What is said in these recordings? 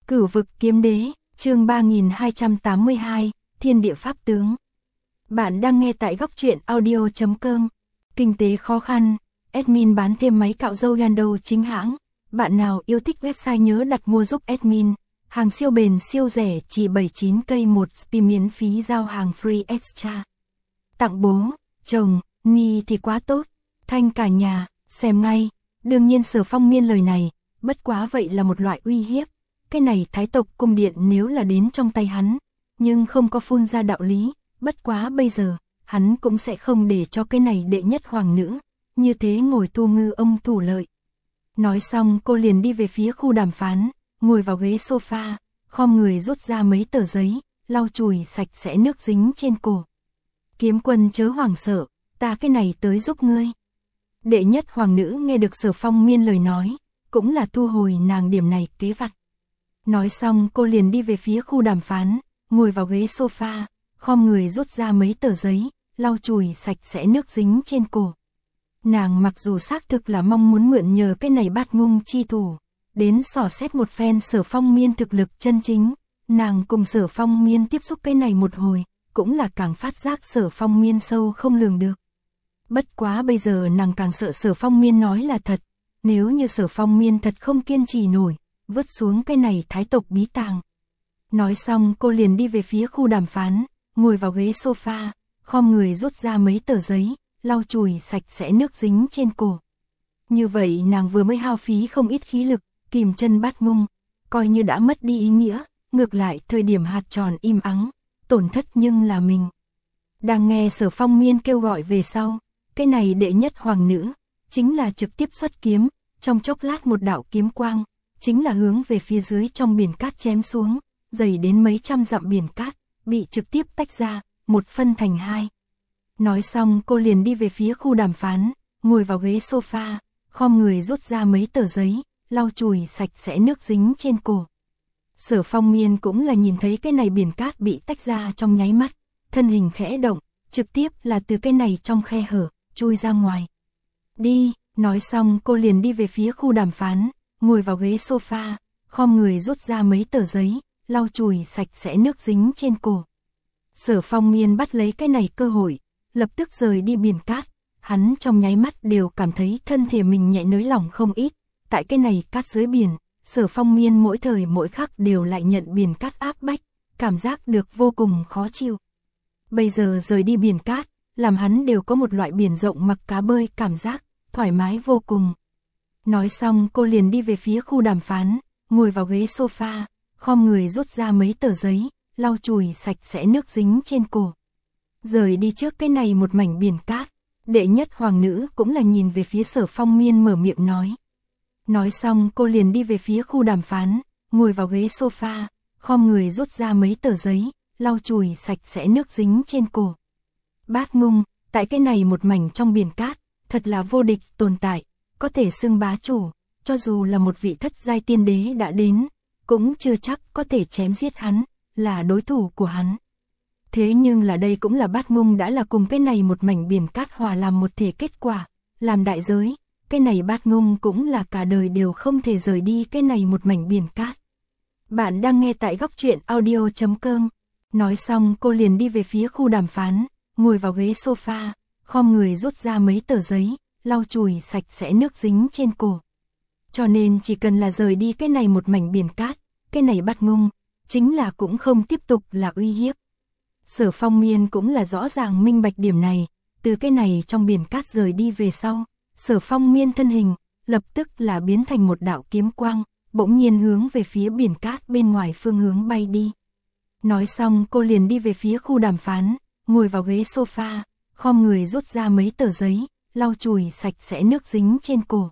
Cửu vực kiếm đế, chương 3282, Thiên địa pháp tướng. Bạn đang nghe tại góc truyện audio.com. Kinh tế khó khăn, admin bán thêm máy cạo râu Yando chính hãng. Bạn nào yêu thích website nhớ đặt mua giúp admin. Hàng siêu bền siêu rẻ chỉ 79k một spi miễn phí giao hàng free extra. Tặng bố, chồng, Nhi thì quá tốt. Thanh cả nhà, xem ngay. Đương nhiên Sở Phong Miên lời này, bất quá vậy là một loại uy hiếp. Cái này thái tộc cung điện nếu là đến trong tay hắn, nhưng không có phun ra đạo lý, bất quá bây giờ, hắn cũng sẽ không để cho cái này đệ nhất hoàng nữ, như thế ngồi tu ngư ông thủ lợi. Nói xong cô liền đi về phía khu đàm phán, ngồi vào ghế sofa, khom người rút ra mấy tờ giấy, lau chùi sạch sẽ nước dính trên cổ. Kiếm Quân chớ hoảng sợ, ta cái này tới giúp ngươi. Đệ nhất hoàng nữ nghe được Sở Phong Miên lời nói, cũng là thu hồi nàng điểm này kế vặt. Nói xong cô liền đi về phía khu đàm phán, ngồi vào ghế sofa, khom người rút ra mấy tờ giấy, lau chùi sạch sẽ nước dính trên cổ. Nàng mặc dù xác thực là mong muốn mượn nhờ cái này bát ngung chi thủ, đến xỏ xét một phen Sở Phong Miên thực lực chân chính, nàng cùng Sở Phong Miên tiếp xúc cái này một hồi, cũng là càng phát giác Sở Phong Miên sâu không lường được. Bất quá bây giờ nàng càng sợ Sở Phong Miên nói là thật, nếu như Sở Phong Miên thật không kiên trì nổi, vứt xuống cái này thái tộc bí tàng. Nói xong cô liền đi về phía khu đàm phán, ngồi vào ghế sofa, khom người rút ra mấy tờ giấy, lau chùi sạch sẽ nước dính trên cổ. Như vậy nàng vừa mới hao phí không ít khí lực, kìm chân bát ngung, coi như đã mất đi ý nghĩa, ngược lại thời điểm hạt tròn im ắng, tổn thất nhưng là mình. Đang nghe Sở Phong Miên kêu gọi về sau, cái này đệ nhất hoàng nữ, chính là trực tiếp xuất kiếm, trong chốc lát một đạo kiếm quang, chính là hướng về phía dưới trong biển cát chém xuống, dày đến mấy trăm dặm biển cát, bị trực tiếp tách ra, một phân thành hai. Nói xong cô liền đi về phía khu đàm phán, ngồi vào ghế sofa, khom người rút ra mấy tờ giấy, lau chùi sạch sẽ nước dính trên cổ. Sở Phong Miên cũng là nhìn thấy cái này biển cát bị tách ra trong nháy mắt, thân hình khẽ động, trực tiếp là từ cái này trong khe hở, chui ra ngoài. Đi, nói xong cô liền đi về phía khu đàm phán, ngồi vào ghế sofa, khom người rút ra mấy tờ giấy, lau chùi sạch sẽ nước dính trên cổ. Sở Phong Miên bắt lấy cái này cơ hội, lập tức rời đi biển cát, hắn trong nháy mắt đều cảm thấy thân thể mình nhẹ nới lỏng không ít, tại cái này cát dưới biển, Sở Phong Miên mỗi thời mỗi khắc đều lại nhận biển cát áp bách, cảm giác được vô cùng khó chịu. Bây giờ rời đi biển cát, làm hắn đều có một loại biển rộng mặc cá bơi cảm giác, thoải mái vô cùng. Nói xong cô liền đi về phía khu đàm phán, ngồi vào ghế sofa, khom người rút ra mấy tờ giấy, lau chùi sạch sẽ nước dính trên cổ. Rời đi trước cái này một mảnh biển cát, đệ nhất hoàng nữ cũng là nhìn về phía Sở Phong Miên mở miệng nói. Nói xong cô liền đi về phía khu đàm phán, ngồi vào ghế sofa, khom người rút ra mấy tờ giấy, lau chùi sạch sẽ nước dính trên cổ. Bát ngung, tại cái này một mảnh trong biển cát, thật là vô địch tồn tại, có thể xưng bá chủ, cho dù là một vị thất giai tiên đế đã đến, cũng chưa chắc có thể chém giết hắn, là đối thủ của hắn. Thế nhưng là đây cũng là bát ngung đã là cùng cái này một mảnh biển cát hòa làm một thể kết quả, làm đại giới, cái này bát ngung cũng là cả đời đều không thể rời đi cái này một mảnh biển cát. Bạn đang nghe tại góc truyện audio.com. Nói xong cô liền đi về phía khu đàm phán, ngồi vào ghế sofa, khom người rút ra mấy tờ giấy, lau chùi sạch sẽ nước dính trên cổ. Cho nên chỉ cần là rời đi cái này một mảnh biển cát, cái này bát ngung, chính là cũng không tiếp tục là uy hiếp. Sở Phong Miên cũng là rõ ràng minh bạch điểm này, từ cái này trong biển cát rời đi về sau, Sở Phong Miên thân hình, lập tức là biến thành một đạo kiếm quang, bỗng nhiên hướng về phía biển cát bên ngoài phương hướng bay đi. Nói xong cô liền đi về phía khu đàm phán, ngồi vào ghế sofa, khom người rút ra mấy tờ giấy, lau chùi sạch sẽ nước dính trên cổ.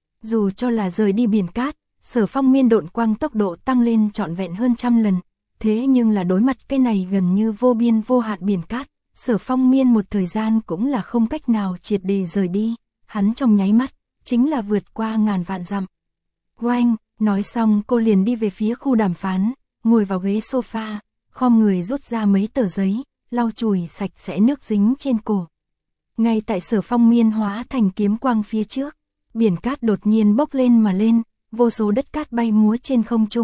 Dù cho là rời đi biển cát, Sở Phong Miên độn quang tốc độ tăng lên trọn vẹn hơn 100 lần, thế nhưng là đối mặt cái này gần như vô biên vô hạn biển cát, Sở Phong Miên một thời gian cũng là không cách nào triệt để rời đi, hắn trong nháy mắt, chính là vượt qua ngàn vạn dặm. Oanh, nói xong cô liền đi về phía khu đàm phán, ngồi vào ghế sofa, khom người rút ra mấy tờ giấy, lau chùi sạch sẽ nước dính trên cổ. Ngay tại Sở Phong Miên hóa thành kiếm quang phía trước, biển cát đột nhiên bốc lên mà lên, vô số đất cát bay múa trên không trung,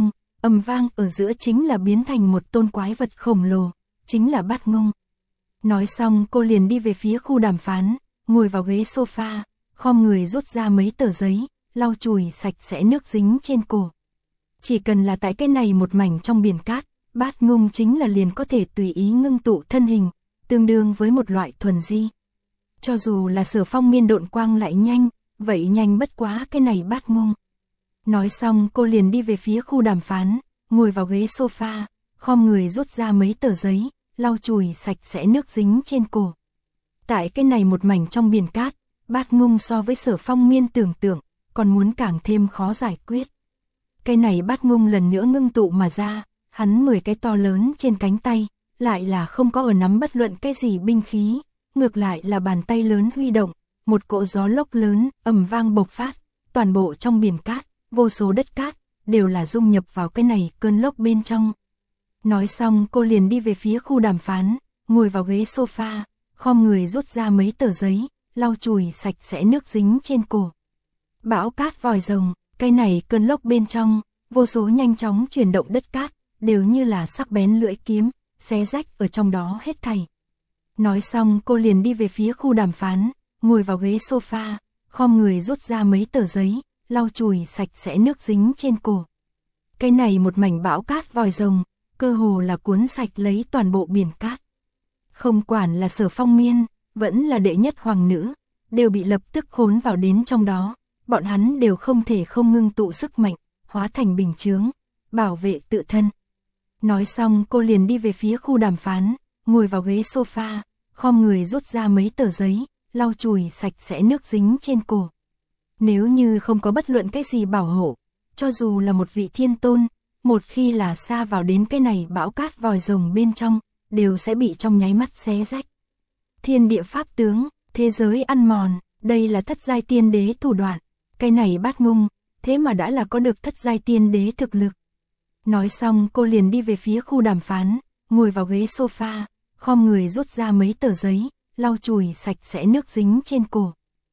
ầm vang ở giữa chính là biến thành một tôn quái vật khổng lồ, chính là Bát Ngông. Nói xong cô liền đi về phía khu đàm phán, ngồi vào ghế sofa, khom người rút ra mấy tờ giấy, lau chùi sạch sẽ nước dính trên cổ. Chỉ cần là tại cái này một mảnh trong biển cát, Bát Ngông chính là liền có thể tùy ý ngưng tụ thân hình, tương đương với một loại thuần di. Cho dù là Sở Phong Miên độn quang lại nhanh, vậy nhanh bất quá cái này Bát Ngông. Nói xong cô liền đi về phía khu đàm phán, ngồi vào ghế sofa, khom người rút ra mấy tờ giấy, lau chùi sạch sẽ nước dính trên cổ. Tại cái này một mảnh trong biển cát, Bát Ngông so với Sở Phong Miên tưởng tượng, còn muốn càng thêm khó giải quyết. Cái này Bát Ngông lần nữa ngưng tụ mà ra, hắn 10 cái to lớn trên cánh tay, lại là không có ở nắm bất luận cái gì binh khí, ngược lại là bàn tay lớn huy động, một cỗ gió lốc lớn, ầm vang bộc phát, toàn bộ trong biển cát, vô số đất cát, đều là dung nhập vào cái này cơn lốc bên trong. Nói xong cô liền đi về phía khu đàm phán, ngồi vào ghế sofa, khom người rút ra mấy tờ giấy, lau chùi sạch sẽ nước dính trên cổ. Bão cát vòi rồng, cái này cơn lốc bên trong, vô số nhanh chóng chuyển động đất cát, đều như là sắc bén lưỡi kiếm, xé rách ở trong đó hết thảy. Nói xong cô liền đi về phía khu đàm phán, ngồi vào ghế sofa, khom người rút ra mấy tờ giấy, lau chùi sạch sẽ nước dính trên cổ. Cái này một mảnh bão cát vòi rồng, cơ hồ là cuốn sạch lấy toàn bộ biển cát. Không quản là Sở Phong Miên, vẫn là đệ nhất hoàng nữ, đều bị lập tức khốn vào đến trong đó, bọn hắn đều không thể không ngưng tụ sức mạnh, hóa thành bình chướng, bảo vệ tự thân. Nói xong cô liền đi về phía khu đàm phán, ngồi vào ghế sofa, khom người rút ra mấy tờ giấy, lau chùi sạch sẽ nước dính trên cổ. Nếu như không có bất luận cái gì bảo hộ, cho dù là một vị thiên tôn, một khi là xa vào đến cái này bão cát vòi rồng bên trong, đều sẽ bị trong nháy mắt xé rách. Thiên địa pháp tướng, thế giới ăn mòn, đây là thất giai tiên đế thủ đoạn. Cái này Bát Ngông, thế mà đã là có được thất giai tiên đế thực lực. Nói xong cô liền đi về phía khu đàm phán, ngồi vào ghế sofa, khom người rút ra mấy tờ giấy, lau chùi sạch sẽ nước dính trên cổ.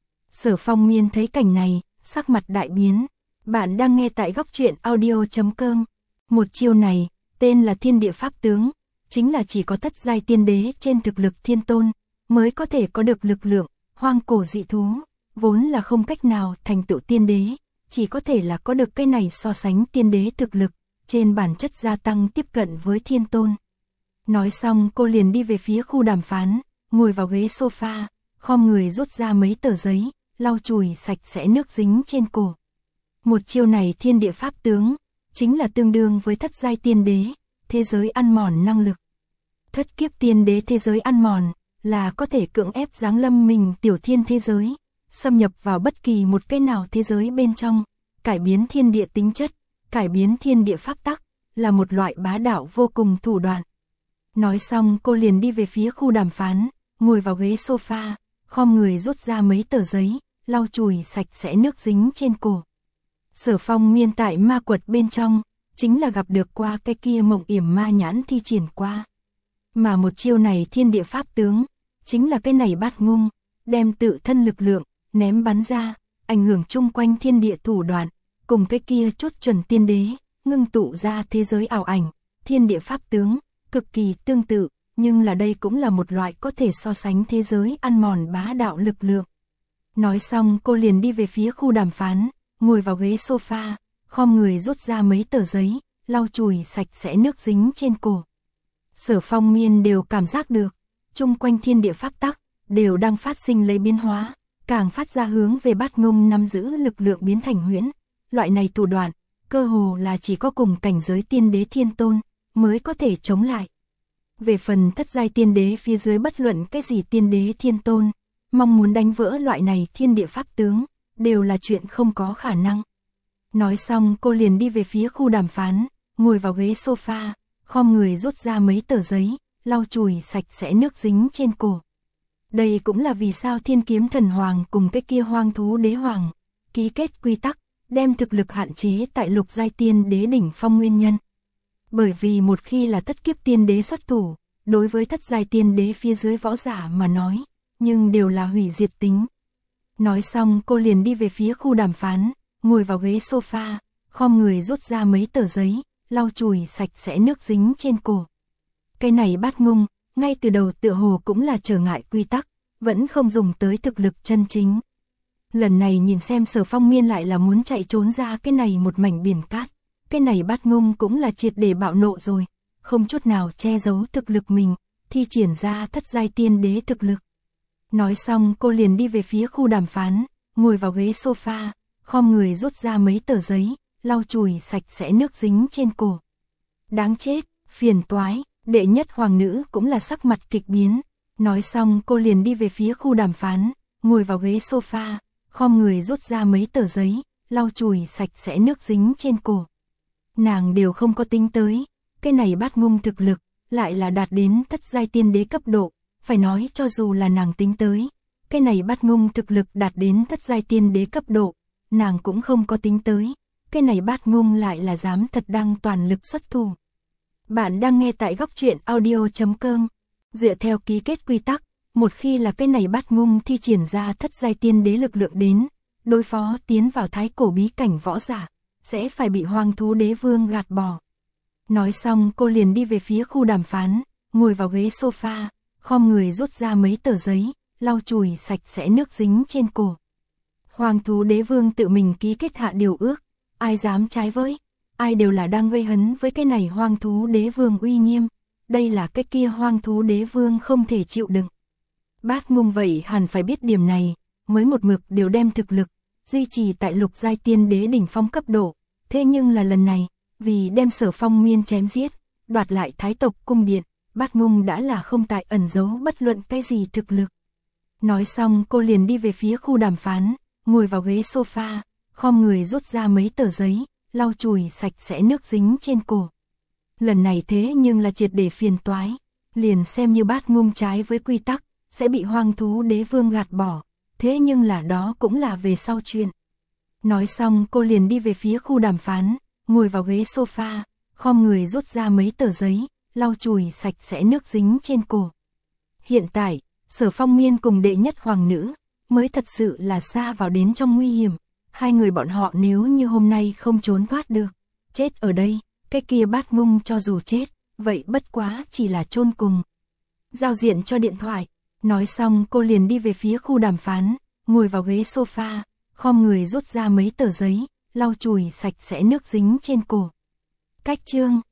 Sở Phong Miên thấy cảnh này, sắc mặt đại biến. Bạn đang nghe tại góc truyện audio.com. Một chiêu này, tên là thiên địa pháp tướng, chính là chỉ có thất giai tiên đế trên thực lực thiên tôn, mới có thể có được lực lượng, hoang cổ dị thú, vốn là không cách nào thành tựu tiên đế, chỉ có thể là có được cái này so sánh tiên đế thực lực, trên bản chất gia tăng tiếp cận với thiên tôn. Nói xong cô liền đi về phía khu đàm phán, ngồi vào ghế sofa, khom người rút ra mấy tờ giấy, lau chùi sạch sẽ nước dính trên cổ. Một chiêu này thiên địa pháp tướng, chính là tương đương với thất giai tiên đế, thế giới ăn mòn năng lực. Thất kiếp tiên đế thế giới ăn mòn, là có thể cưỡng ép giáng lâm mình tiểu thiên thế giới, xâm nhập vào bất kỳ một cái nào thế giới bên trong, cải biến thiên địa tính chất, cải biến thiên địa pháp tắc, là một loại bá đạo vô cùng thủ đoạn. Nói xong cô liền đi về phía khu đàm phán, ngồi vào ghế sofa, khom người rút ra mấy tờ giấy, lau chùi sạch sẽ nước dính trên cổ. Sở Phong Miên tại ma quật bên trong, chính là gặp được qua cái kia mộng yểm ma nhãn thi triển qua. Mà một chiêu này thiên địa pháp tướng, chính là cái này Bát Ngông, đem tự thân lực lượng, ném bắn ra, ảnh hưởng chung quanh thiên địa thủ đoạn, cùng cái kia chốt chuẩn tiên đế, ngưng tụ ra thế giới ảo ảnh, thiên địa pháp tướng, cực kỳ tương tự, nhưng là đây cũng là một loại có thể so sánh thế giới ăn mòn bá đạo lực lượng. Nói xong cô liền đi về phía khu đàm phán, ngồi vào ghế sofa, khom người rút ra mấy tờ giấy, lau chùi sạch sẽ nước dính trên cổ. Sở Phong Miên đều cảm giác được, chung quanh thiên địa pháp tắc, đều đang phát sinh lấy biến hóa, càng phát ra hướng về Bát Ngông nắm giữ lực lượng biến thành huyễn. Loại này thủ đoạn, cơ hồ là chỉ có cùng cảnh giới tiên đế thiên tôn, mới có thể chống lại. Về phần thất giai tiên đế phía dưới bất luận cái gì tiên đế thiên tôn, mong muốn đánh vỡ loại này thiên địa pháp tướng, đều là chuyện không có khả năng. Nói xong cô liền đi về phía khu đàm phán, ngồi vào ghế sofa, khom người rút ra mấy tờ giấy, lau chùi sạch sẽ nước dính trên cổ. Đây cũng là vì sao Thiên Kiếm Thần Hoàng cùng cái kia Hoang Thú Đế Hoàng ký kết quy tắc, đem thực lực hạn chế tại lục giai tiên đế đỉnh phong nguyên nhân. Bởi vì một khi là thất kiếp tiên đế xuất thủ, đối với thất giai tiên đế phía dưới võ giả mà nói, nhưng đều là hủy diệt tính. Nói xong cô liền đi về phía khu đàm phán, ngồi vào ghế sofa, khom người rút ra mấy tờ giấy, lau chùi sạch sẽ nước dính trên cổ. Cái này Bát Ngung, ngay từ đầu tựa hồ cũng là trở ngại quy tắc, vẫn không dùng tới thực lực chân chính. Lần này nhìn xem Sở Phong Miên lại là muốn chạy trốn ra cái này một mảnh biển cát. Cái này Bát Ngung cũng là triệt để bạo nộ rồi, không chút nào che giấu thực lực mình, thi triển ra thất giai tiên đế thực lực. Nói xong cô liền đi về phía khu đàm phán, ngồi vào ghế sofa, khom người rút ra mấy tờ giấy, lau chùi sạch sẽ nước dính trên cổ. Đáng chết, phiền toái, đệ nhất hoàng nữ cũng là sắc mặt kịch biến. Nói xong cô liền đi về phía khu đàm phán, ngồi vào ghế sofa, khom người rút ra mấy tờ giấy, lau chùi sạch sẽ nước dính trên cổ. Nàng đều không có tính tới, cái này Bát Ngung thực lực, lại là đạt đến thất giai tiên đế cấp độ, phải nói cho dù là nàng tính tới, cái này Bát Ngung thực lực đạt đến thất giai tiên đế cấp độ, nàng cũng không có tính tới, cái này Bát Ngung lại là dám thật đang toàn lực xuất thủ. Bạn đang nghe tại Góc Truyện Audio.com, dựa theo ký kết quy tắc, một khi là cái này Bát Ngung thi triển ra thất giai tiên đế lực lượng đến, đối phó tiến vào thái cổ bí cảnh võ giả, sẽ phải bị Hoang Thú Đế Vương gạt bỏ. Nói xong cô liền đi về phía khu đàm phán, ngồi vào ghế sofa, khom người rút ra mấy tờ giấy, lau chùi sạch sẽ nước dính trên cổ. Hoang Thú Đế Vương tự mình ký kết hạ điều ước, ai dám trái với, ai đều là đang gây hấn với cái này Hoang Thú Đế Vương uy nghiêm, đây là cái kia Hoang Thú Đế Vương không thể chịu đựng. Bát Ngung vậy hẳn phải biết điểm này, mới một mực đều đem thực lực duy trì tại lục giai tiên đế đỉnh phong cấp độ, thế nhưng là lần này, vì đem Sở Phong Miên chém giết, đoạt lại thái tộc cung điện, Bát Ngung đã là không tại ẩn giấu bất luận cái gì thực lực. Nói xong cô liền đi về phía khu đàm phán, ngồi vào ghế sofa, khom người rút ra mấy tờ giấy, lau chùi sạch sẽ nước dính trên cổ. Lần này thế nhưng là triệt để phiền toái, liền xem như Bát Ngung trái với quy tắc, sẽ bị Hoang Thú Đế Vương gạt bỏ, thế nhưng là đó cũng là về sau chuyện. Nói xong cô liền đi về phía khu đàm phán, ngồi vào ghế sofa, khom người rút ra mấy tờ giấy, lau chùi sạch sẽ nước dính trên cổ. Hiện tại, Sở Phong Miên cùng đệ nhất hoàng nữ, mới thật sự là xa vào đến trong nguy hiểm. Hai người bọn họ nếu như hôm nay không trốn thoát được, chết ở đây, cái kia Bát Ngung cho dù chết, vậy bất quá chỉ là chôn cùng. Giao diện cho điện thoại, nói xong cô liền đi về phía khu đàm phán, ngồi vào ghế sofa, khom người rút ra mấy tờ giấy, lau chùi sạch sẽ nước dính trên cổ. Cách chương